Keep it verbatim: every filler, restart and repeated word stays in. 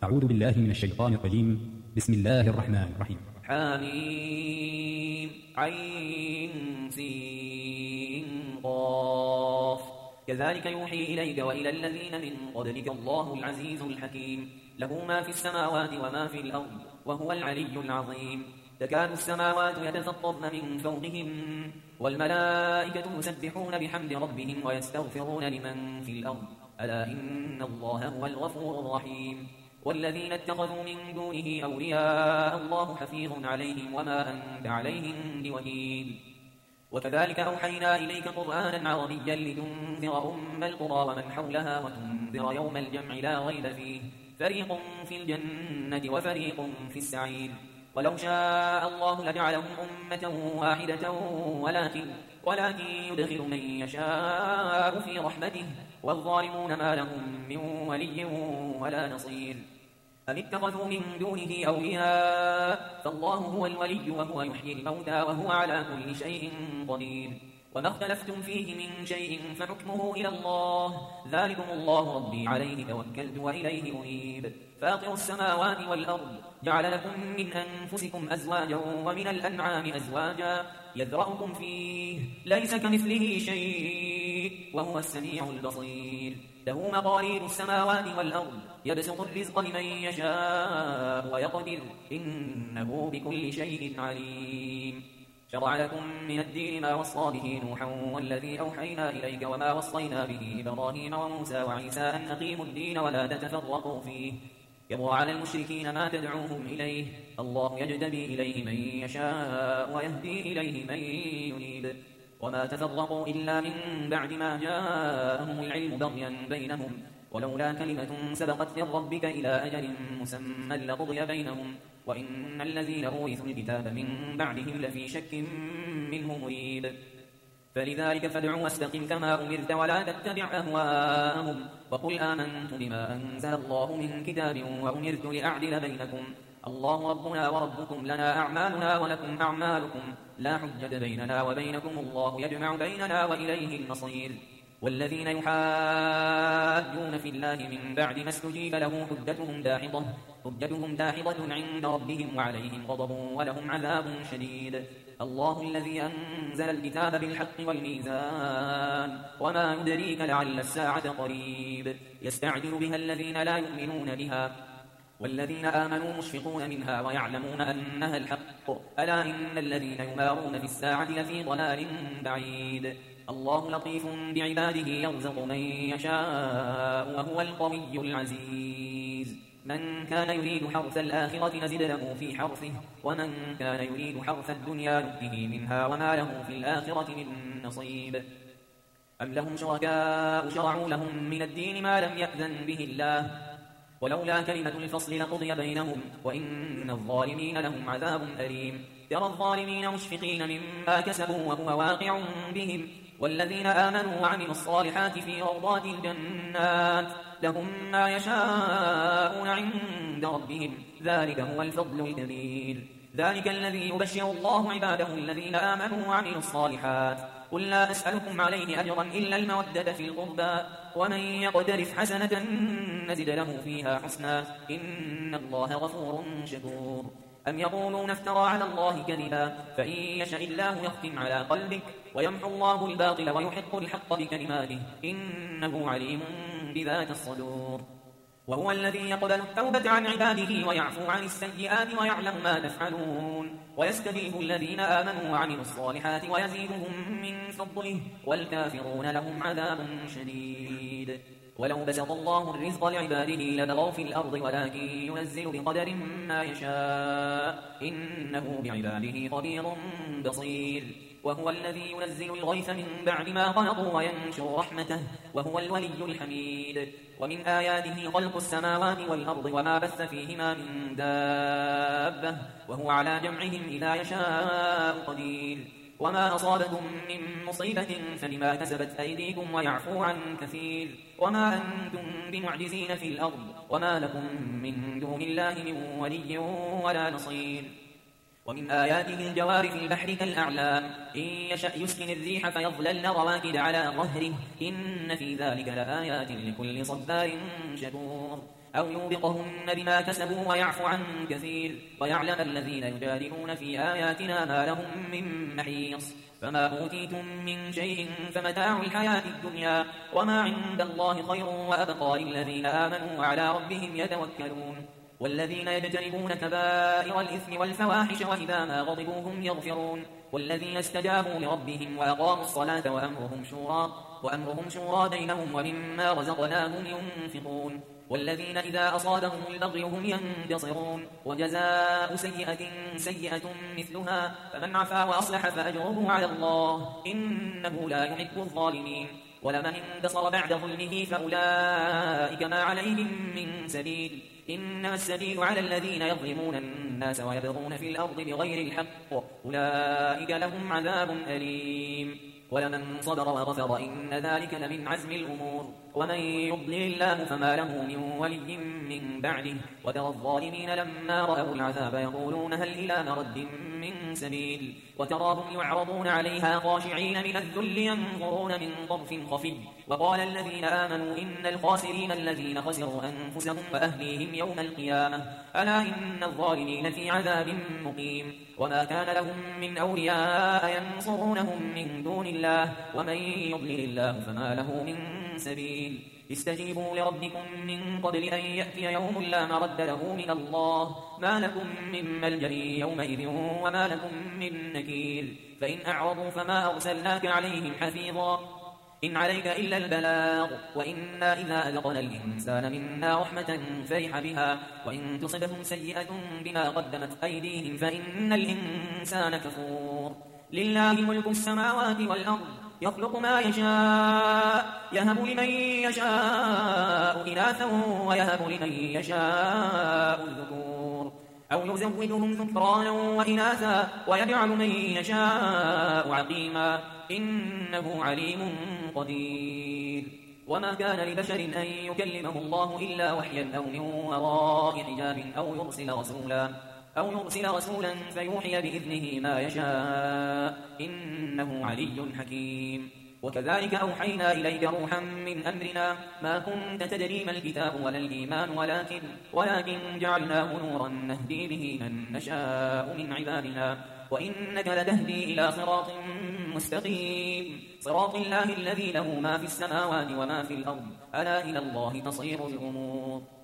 أعوذ بالله من الشيطان الرجيم. بسم الله الرحمن الرحيم. حميم عين سين قاف كذلك يوحي إليك وإلى الذين من قبلك الله العزيز الحكيم له ما في السماوات وما في الأرض وهو العلي العظيم تكاد السماوات يتفطرن من فوقهم والملائكة يسبحون بحمد ربهم ويستغفرون لمن في الأرض ألا إن الله هو الغفور الرحيم والذين اتخذوا من دونه أولياء الله حفيظ عليهم وما أنت عليهم بوكيل وكذلك أوحينا إليك قرآنا عربيا لتنذر أم القرى ومن حولها وتنذر يوم الجمع لا ريب فيه فريق في الجنة وفريق في السعير ولو شاء الله لجعلهم أمة واحدة ولكن, ولكن يدخل من يشاء في رحمته والظالمون ما لهم من ولي ولا نصير أم اتخذوا من دونه أولياء فالله هو الولي وهو يحيي الموتى وهو على كل شيء قدير وما اختلفتم فيه من شيء فحكمه إلى الله ذلكم الله ربي عليه توكلت وإليه أنيب فاطر السماوات والأرض جعل لكم من أنفسكم أزواجا ومن الأنعام أزواجا يذرأكم فيه ليس كمثله شيء وهو السميع البصير له مقاليد السماوات والأرض يبسط الرزق لمن يشاء ويقدر إنه بكل شيء عليم شرع لكم من الدين ما وصى به نوحا والذي أوحينا إليك وما وصينا به إبراهيم وموسى وعيسى أن أقيموا الدين ولا تتفرقوا فيه كبر على المشركين ما تدعوهم إليه الله يجتبي إليه من يشاء ويهدي إليه من ينيب وما تفرقوا إلا من بعد ما جاءهم العلم بغيا بينهم ولولا كلمة سبقت من ربك إلى أجل مسمى لقضي بينهم وإن الذين أورثوا الكتاب من بعدهم لفي شك منه مريب فلذلك فادع واستقم كما أمرت ولا تتبع أهواءهم وقل آمنت بما أنزل الله من كتاب وأمرت لأعدل بينكم الله ربنا وربكم لنا أعمالنا ولكم أعمالكم لا حجة بيننا وبينكم الله يجمع بيننا وإليه المصير والذين يحاجون في الله من بعد ما استجيب له حجتهم داحضة حجتهم داحضة عند ربهم وعليهم غضب ولهم عذاب شديد الله الذي أنزل الكتاب بالحق والميزان وما يدريك لعل الساعة قريب يستعجل بها الذين لا يؤمنون بها والذين آمنوا مشفقون منها ويعلمون أنها الحق ألا إن الذين يمارون في الساعة لفي ضلال بعيد الله لطيف بعباده يرزق من يشاء وهو القوي العزيز من كان يريد حرث الآخرة نزد له في حرثه ومن كان يريد حرث الدنيا نؤته منها وما له في الآخرة من نصيب أم لهم شركاء شرعوا لهم من الدين ما لم يأذن به الله ولولا كلمة الفصل لقضي بينهم وإن الظالمين لهم عذاب أليم ترى الظالمين مشفقين مما كسبوا وهو واقع بهم والذين آمنوا وعملوا الصالحات في روضات الجنات لهم ما يشاءون عند ربهم ذلك هو الفضل الكبير ذلك الذي يبشر الله عباده الذين آمنوا وعملوا الصالحات قل لا أسألكم عليه أجرا إلا المودة في القربى ومن يقترف حسنة نزد له فيها حسنا إن الله غفور شكور أم يقولون افترى على الله كذبا فإن يشاء الله يختم على قلبك ويمحو الله الباطل ويحق الحق بكلماته إنه عليم بذات الصدور وهو الذي يقبل التوبة عن عباده ويعفو عن السيئات ويعلم ما تفعلون ويستجيب الذين آمنوا وعملوا الصالحات ويزيدهم من فضله والكافرون لهم عذاب شديد ولو بسط الله الرزق لعباده لبغوا في الأرض ولكن ينزل بقدر ما يشاء إنه بعباده خبير بصير وهو الذي ينزل الغيث من بعد ما قنطوا وينشر رحمته وهو الولي الحميد ومن آياته خلق السماوات والأرض وما بث فيهما من دابة وهو على جمعهم إذا يشاء قدير وما أصابكم من مصيبة فبما كسبت أيديكم ويعفو عن كثير وما أنتم بمعجزين في الأرض وما لكم من دون الله من ولي ولا نصير ومن آياته الجوار في البحر كالأعلام إن يشأ يسكن الريح فيظللن رواكد على ظهره إن في ذلك لآيات لكل صبار شكور أو يوبقهن بما كسبوا ويعفو عن كثير ويعلم الذين يجادلون في آياتنا ما لهم من محيص فما أوتيتم من شيء فمتاع الحياة الدنيا وما عند الله خير وأبقى للذين آمنوا وعلى ربهم يتوكلون والذين يجتنبون كبائر الإثم والفواحش وإذا ما غضبوا هم يغفرون والذين استجابوا لربهم وأقاموا الصلاة وأمرهم شورى وأمرهم شورى بينهم ومما رزقناهم ينفقون والذين إذا أصابهم البغي هم ينتصرون وجزاء سيئة سيئة مثلها فمن عفا وأصلح فأجره على الله إنه لا يحب الظالمين ولمن انتصر بعد ظلمه فأولئك ما عليهم من سبيل إنما السبيل على الذين يظلمون الناس ويبغون في الأرض بغير الحق أولئك لهم عذاب أليم ولمن صبر وغفر إن ذلك لمن عزم الأمور ومن يضلل الله فما له من ولي من بعده وترى الظالمين لما رأوا العذاب يقولون هل إلى مرد من سبيل وتراهم يعرضون عليها خاشعين من الذل ينظرون من طرف خفي وقال الذين آمنوا إن الخاسرين الذين خسروا أنفسهم وأهليهم يوم القيامة ألا إن الظالمين في عذاب مقيم وما كان لهم من أولياء ينصرونهم من دون الله ومن يضلل الله فما له من سبيل استجيبوا لربكم من قبل أن يأتي يوم لا مرد له من الله ما لكم من ملجأ يومئذ وما لكم من نكير فإن أعرضوا فما أرسلناك عليهم حفيظا إن عليك إلا البلاغ وإنا إذا أذقنا الإنسان منا رحمة فرح بها وإن تصبهم سيئة بما قدمت أيديهم فإن الإنسان كفور لله ملك السماوات والأرض يخلق ما يشاء يهب لمن يشاء إناثا ويهب لمن يشاء الذكور أو يزودهم ذكرانا وإناثا ويجعل من يشاء عقيما إنه عليم قدير وما كان لبشر أن يكلمه الله إلا وحيا أو من وراء حجاب أو يرسل رسولا أو يرسل رسولا فيوحي بإذنه ما يشاء إنه علي حكيم وكذلك أوحينا إليك روحا من أمرنا ما كنت تدري ما الكتاب ولا الإيمان ولكن, ولكن جعلناه نورا نهدي به من نشاء من عبادنا وإنك لتهدي إلى صراط مستقيم صراط الله الذي له ما في السماوات وما في الأرض ألا إلى الله تصير الأمور